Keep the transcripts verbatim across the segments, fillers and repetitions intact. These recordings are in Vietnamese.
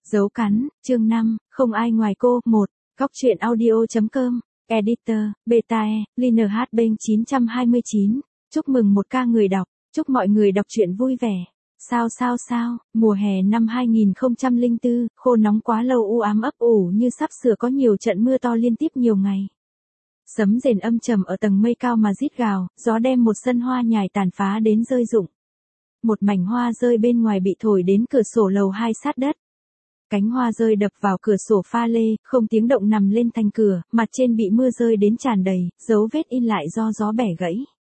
Dấu cắn, chương năm, không ai ngoài cô, một, góc truyện audio.com, editor, beta, Liner hát bên chín trăm hai mươi chín, chúc mừng một ca người đọc, chúc mọi người đọc truyện vui vẻ. Sao sao sao, mùa hè năm hai nghìn không trăm lẻ bốn, khô nóng quá lâu u ám ấp ủ như sắp sửa có nhiều trận mưa to liên tiếp nhiều ngày. Sấm rền âm trầm ở tầng mây cao mà rít gào, gió đem một sân hoa nhài tàn phá đến rơi rụng. Một mảnh hoa rơi bên ngoài bị thổi đến cửa sổ lầu hai sát đất. Cánh hoa rơi đập vào cửa sổ pha lê, không tiếng động nằm lên thành cửa, mặt trên bị mưa rơi đến tràn đầy, dấu vết in lại do gió bẻ gãy.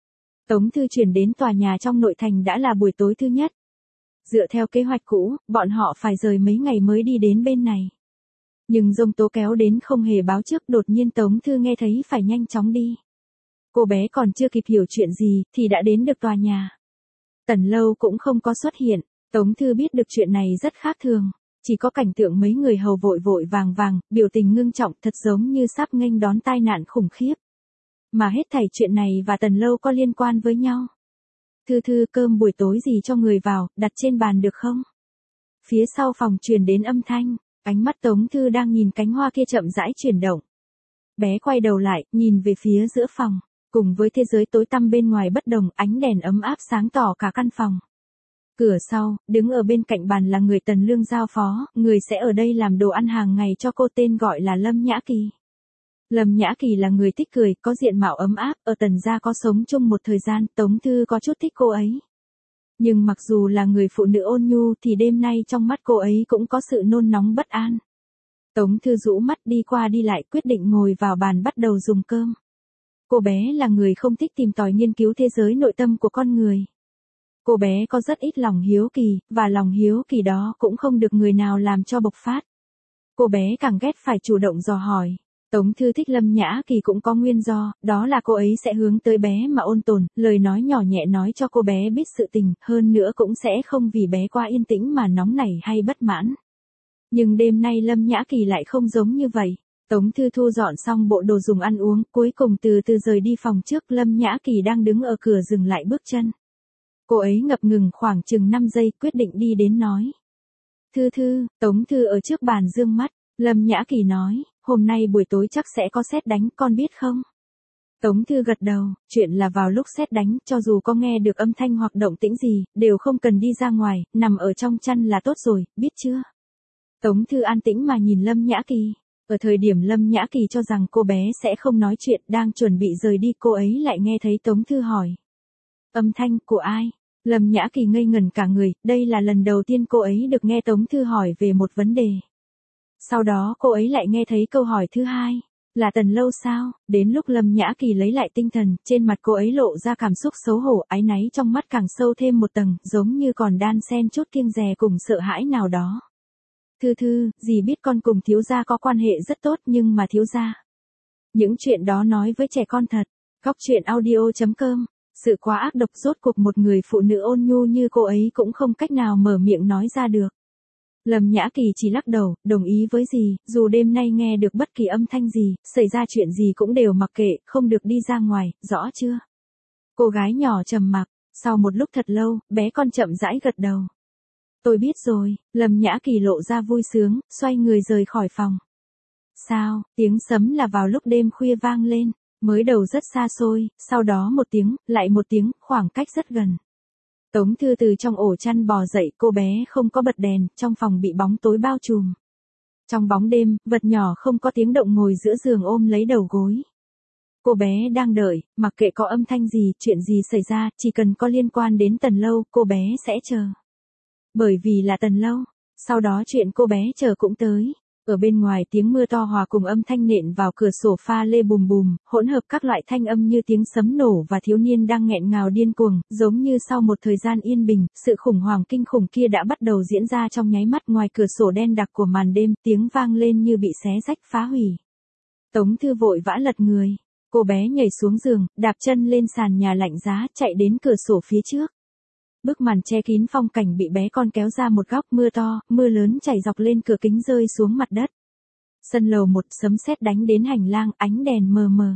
Tống Thư chuyển đến tòa nhà trong nội thành đã là buổi tối thứ nhất. Dựa theo kế hoạch cũ, bọn họ phải rời mấy ngày mới đi đến bên này. Nhưng giông tố kéo đến không hề báo trước, đột nhiên Tống Thư nghe thấy phải nhanh chóng đi. Cô bé còn chưa kịp hiểu chuyện gì, thì đã đến được tòa nhà. Tần Lâu cũng không có xuất hiện, Tống Thư biết được chuyện này rất khác thường. Chỉ có cảnh tượng mấy người hầu vội vội vàng vàng, biểu tình ngưng trọng thật giống như sắp nghênh đón tai nạn khủng khiếp. Mà hết thảy chuyện này và Tần Lâu có liên quan với nhau. Thư Thư, cơm buổi tối gì cho người vào, đặt trên bàn được không? Phía sau phòng truyền đến âm thanh, ánh mắt Tống Thư đang nhìn cánh hoa kia chậm rãi chuyển động. Bé quay đầu lại, nhìn về phía giữa phòng, cùng với thế giới tối tăm bên ngoài bất đồng, ánh đèn ấm áp sáng tỏ cả căn phòng. Cửa sau, đứng ở bên cạnh bàn là người Tần Lương giao phó, người sẽ ở đây làm đồ ăn hàng ngày cho cô, tên gọi là Lâm Nhã Kỳ. Lâm Nhã Kỳ là người thích cười, có diện mạo ấm áp, ở Tần gia có sống chung một thời gian, Tống Thư có chút thích cô ấy. Nhưng mặc dù là người phụ nữ ôn nhu thì đêm nay trong mắt cô ấy cũng có sự nôn nóng bất an. Tống Thư rũ mắt đi qua đi lại, quyết định ngồi vào bàn bắt đầu dùng cơm. Cô bé là người không thích tìm tòi nghiên cứu thế giới nội tâm của con người. Cô bé có rất ít lòng hiếu kỳ, và lòng hiếu kỳ đó cũng không được người nào làm cho bộc phát. Cô bé càng ghét phải chủ động dò hỏi. Tống Thư thích Lâm Nhã Kỳ cũng có nguyên do, đó là cô ấy sẽ hướng tới bé mà ôn tồn, lời nói nhỏ nhẹ nói cho cô bé biết sự tình, hơn nữa cũng sẽ không vì bé quá yên tĩnh mà nóng nảy hay bất mãn. Nhưng đêm nay Lâm Nhã Kỳ lại không giống như vậy. Tống Thư thu dọn xong bộ đồ dùng ăn uống, cuối cùng từ từ rời đi phòng trước, Lâm Nhã Kỳ đang đứng ở cửa dừng lại bước chân. Cô ấy ngập ngừng khoảng chừng năm giây, quyết định đi đến nói. Thư Thư, Tống Thư ở trước bàn dương mắt, Lâm Nhã Kỳ nói, hôm nay buổi tối chắc sẽ có sét đánh, con biết không? Tống Thư gật đầu, chuyện là vào lúc sét đánh, cho dù có nghe được âm thanh hoặc động tĩnh gì, đều không cần đi ra ngoài, nằm ở trong chăn là tốt rồi, biết chưa? Tống Thư an tĩnh mà nhìn Lâm Nhã Kỳ. Ở thời điểm Lâm Nhã Kỳ cho rằng cô bé sẽ không nói chuyện, đang chuẩn bị rời đi, cô ấy lại nghe thấy Tống Thư hỏi. Âm thanh của ai? Lâm Nhã Kỳ ngây ngẩn cả người, đây là lần đầu tiên cô ấy được nghe Tống Thư hỏi về một vấn đề. Sau đó cô ấy lại nghe thấy câu hỏi thứ hai, là Tần Lâu sao? Đến lúc Lâm Nhã Kỳ lấy lại tinh thần, trên mặt cô ấy lộ ra cảm xúc xấu hổ, áy náy trong mắt càng sâu thêm một tầng, giống như còn đan xen chút kiêng dè cùng sợ hãi nào đó. Thư Thư, dì biết con cùng thiếu gia có quan hệ rất tốt, nhưng mà thiếu gia. Những chuyện đó nói với trẻ con thật. Góc truyện audio.com. Sự quá ác độc, rốt cuộc một người phụ nữ ôn nhu như cô ấy cũng không cách nào mở miệng nói ra được. Lâm Nhã Kỳ chỉ lắc đầu, đồng ý với dì, dù đêm nay nghe được bất kỳ âm thanh gì, xảy ra chuyện gì cũng đều mặc kệ, không được đi ra ngoài, rõ chưa? Cô gái nhỏ trầm mặc, sau một lúc thật lâu, bé con chậm rãi gật đầu. Tôi biết rồi, Lâm Nhã Kỳ lộ ra vui sướng, xoay người rời khỏi phòng. Sao, tiếng sấm là vào lúc đêm khuya vang lên. Mới đầu rất xa xôi, sau đó một tiếng, lại một tiếng, khoảng cách rất gần. Tống Thư từ trong ổ chăn bò dậy, cô bé không có bật đèn, trong phòng bị bóng tối bao trùm. Trong bóng đêm, vật nhỏ không có tiếng động ngồi giữa giường ôm lấy đầu gối. Cô bé đang đợi, mặc kệ có âm thanh gì, chuyện gì xảy ra, chỉ cần có liên quan đến Tần Lâu, cô bé sẽ chờ. Bởi vì là Tần Lâu, sau đó chuyện cô bé chờ cũng tới. Ở bên ngoài tiếng mưa to hòa cùng âm thanh nện vào cửa sổ pha lê bùm bùm, hỗn hợp các loại thanh âm như tiếng sấm nổ và thiếu niên đang nghẹn ngào điên cuồng, giống như sau một thời gian yên bình, sự khủng hoảng kinh khủng kia đã bắt đầu diễn ra trong nháy mắt. Ngoài cửa sổ đen đặc của màn đêm, tiếng vang lên như bị xé rách phá hủy. Tống Thư vội vã lật người, cô bé nhảy xuống giường, đạp chân lên sàn nhà lạnh giá, chạy đến cửa sổ phía trước. Bức màn che kín phong cảnh bị bé con kéo ra một góc, mưa to, mưa lớn chảy dọc lên cửa kính rơi xuống mặt đất. Sân lầu một, sấm sét đánh đến hành lang, ánh đèn mờ mờ.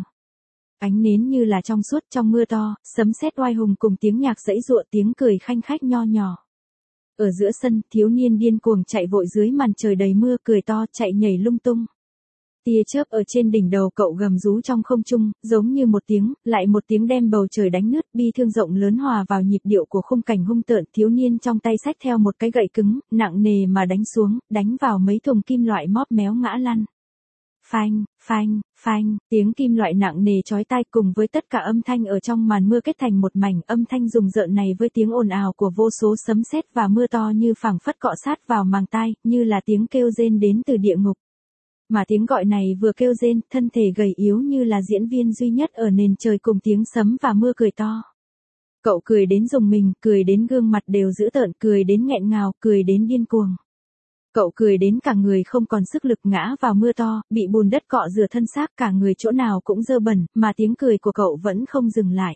Ánh nến như là trong suốt, trong mưa to, sấm sét oai hùng cùng tiếng nhạc giãy giụa, tiếng cười khanh khách nho nhỏ. Ở giữa sân, thiếu niên điên cuồng chạy vội dưới màn trời đầy mưa, cười to, chạy nhảy lung tung. Tia chớp ở trên đỉnh đầu cậu gầm rú trong không trung, giống như một tiếng, lại một tiếng đem bầu trời đánh nứt, bi thương rộng lớn hòa vào nhịp điệu của khung cảnh hung tợn. Thiếu niên trong tay xách theo một cái gậy cứng, nặng nề mà đánh xuống, đánh vào mấy thùng kim loại móp méo ngã lăn. Phanh, phanh, phanh, tiếng kim loại nặng nề chói tai cùng với tất cả âm thanh ở trong màn mưa kết thành một mảnh. Âm thanh rùng rợn này với tiếng ồn ào của vô số sấm sét và mưa to như phảng phất cọ sát vào màng tai, như là tiếng kêu rên đến từ địa ngục. Mà tiếng gọi này vừa kêu rên, thân thể gầy yếu như là diễn viên duy nhất ở nền trời cùng tiếng sấm và mưa cười to. Cậu cười đến rùng mình, cười đến gương mặt đều dữ tợn, cười đến nghẹn ngào, cười đến điên cuồng. Cậu cười đến cả người không còn sức lực ngã vào mưa to, bị bùn đất cọ rửa thân xác, cả người chỗ nào cũng dơ bẩn, mà tiếng cười của cậu vẫn không dừng lại.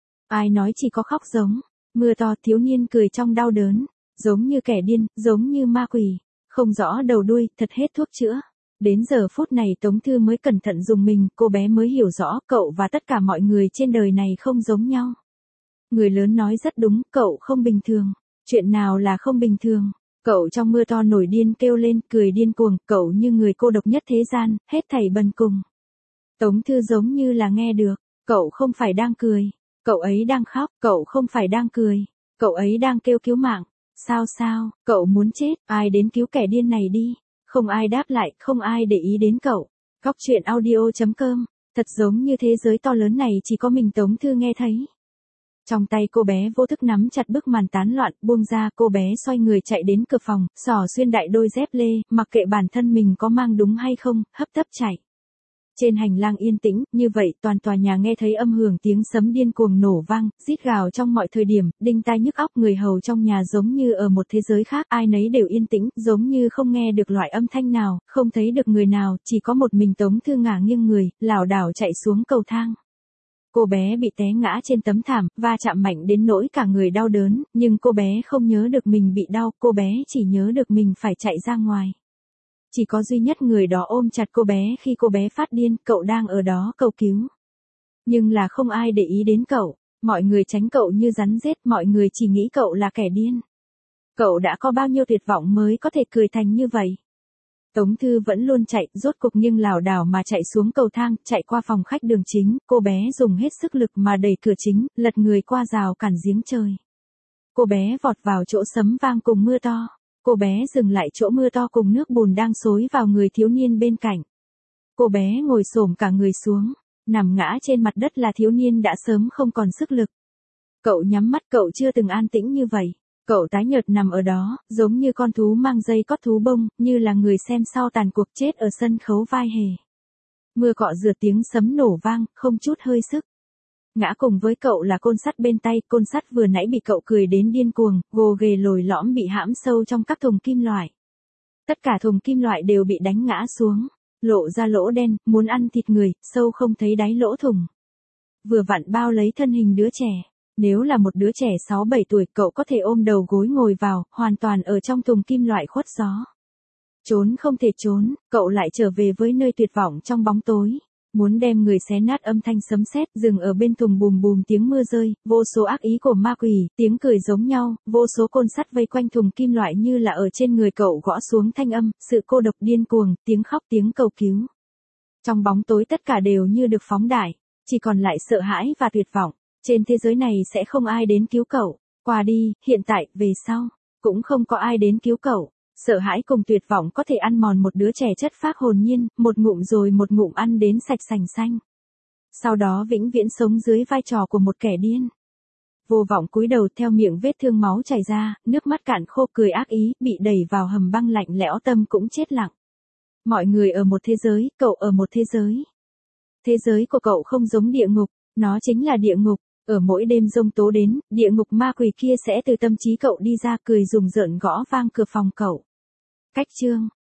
Ai nói chỉ có khóc giống. Mưa to, thiếu niên cười trong đau đớn, giống như kẻ điên, giống như ma quỷ, không rõ đầu đuôi, thật hết thuốc chữa. Đến giờ phút này Tống Thư mới cẩn thận dùng mình, cô bé mới hiểu rõ cậu và tất cả mọi người trên đời này không giống nhau. Người lớn nói rất đúng, cậu không bình thường. Chuyện nào là không bình thường? Cậu trong mưa to nổi điên kêu lên, cười điên cuồng, cậu như người cô độc nhất thế gian, hết thảy bần cùng. Tống Thư giống như là nghe được, cậu không phải đang cười, cậu ấy đang khóc, cậu không phải đang cười, cậu ấy đang kêu cứu mạng. Sao sao, cậu muốn chết, ai đến cứu kẻ điên này đi. Không ai đáp lại, không ai để ý đến cậu. Góc truyện audio chấm com, thật giống như thế giới to lớn này chỉ có mình Tống Thư nghe thấy. Trong tay cô bé vô thức nắm chặt bức màn tán loạn, buông ra, cô bé xoay người chạy đến cửa phòng, xỏ xuyên đại đôi dép lê, mặc kệ bản thân mình có mang đúng hay không, hấp tấp chạy. Trên hành lang yên tĩnh, như vậy toàn tòa nhà nghe thấy âm hưởng tiếng sấm điên cuồng nổ vang, rít gào trong mọi thời điểm, đinh tai nhức óc, người hầu trong nhà giống như ở một thế giới khác, ai nấy đều yên tĩnh, giống như không nghe được loại âm thanh nào, không thấy được người nào, chỉ có một mình Tống Thư ngả nghiêng người, lảo đảo chạy xuống cầu thang. Cô bé bị té ngã trên tấm thảm, va chạm mạnh đến nỗi cả người đau đớn, nhưng cô bé không nhớ được mình bị đau, cô bé chỉ nhớ được mình phải chạy ra ngoài. Chỉ có duy nhất người đó ôm chặt cô bé khi cô bé phát điên, cậu đang ở đó cầu cứu. Nhưng là không ai để ý đến cậu, mọi người tránh cậu như rắn rết, mọi người chỉ nghĩ cậu là kẻ điên. Cậu đã có bao nhiêu tuyệt vọng mới có thể cười thành như vậy. Tống Thư vẫn luôn chạy, rốt cục nhưng lảo đảo mà chạy xuống cầu thang, chạy qua phòng khách đường chính, cô bé dùng hết sức lực mà đẩy cửa chính, lật người qua rào cản giếng trời. Cô bé vọt vào chỗ sấm vang cùng mưa to. Cô bé dừng lại chỗ mưa to cùng nước bùn đang xối vào người thiếu niên bên cạnh. Cô bé ngồi xổm cả người xuống, nằm ngã trên mặt đất là thiếu niên đã sớm không còn sức lực. Cậu nhắm mắt, cậu chưa từng an tĩnh như vậy. Cậu tái nhợt nằm ở đó, giống như con thú mang dây cót thú bông, như là người xem sau tàn cuộc chết ở sân khấu vai hề. Mưa cọ rửa, tiếng sấm nổ vang, không chút hơi sức. Ngã cùng với cậu là côn sắt bên tay, côn sắt vừa nãy bị cậu cười đến điên cuồng, gồ ghề lồi lõm bị hãm sâu trong các thùng kim loại. Tất cả thùng kim loại đều bị đánh ngã xuống, lộ ra lỗ đen, muốn ăn thịt người, sâu không thấy đáy lỗ thùng. Vừa vặn bao lấy thân hình đứa trẻ. Nếu là một đứa trẻ sáu bảy tuổi, cậu có thể ôm đầu gối ngồi vào, hoàn toàn ở trong thùng kim loại khuất gió. Trốn không thể trốn, cậu lại trở về với nơi tuyệt vọng trong bóng tối. Muốn đem người xé nát, âm thanh sấm sét dừng ở bên thùng, bùm bùm tiếng mưa rơi, vô số ác ý của ma quỷ, tiếng cười giống nhau, vô số côn sắt vây quanh thùng kim loại như là ở trên người cậu gõ xuống thanh âm, sự cô độc điên cuồng, tiếng khóc, tiếng cầu cứu. Trong bóng tối tất cả đều như được phóng đại, chỉ còn lại sợ hãi và tuyệt vọng. Trên thế giới này sẽ không ai đến cứu cậu, qua đi, hiện tại, về sau, cũng không có ai đến cứu cậu. Sợ hãi cùng tuyệt vọng có thể ăn mòn một đứa trẻ chất phác hồn nhiên, một ngụm rồi một ngụm ăn đến sạch sành xanh. Sau đó vĩnh viễn sống dưới vai trò của một kẻ điên. Vô vọng cúi đầu, theo miệng vết thương máu chảy ra, nước mắt cạn khô, cười ác ý, bị đẩy vào hầm băng lạnh lẽo, tâm cũng chết lặng. Mọi người ở một thế giới, cậu ở một thế giới. Thế giới của cậu không giống địa ngục, nó chính là địa ngục. Ở mỗi đêm giông tố đến, địa ngục ma quỷ kia sẽ từ tâm trí cậu đi ra, cười rùng rợn gõ vang cửa phòng cậu. Cách chương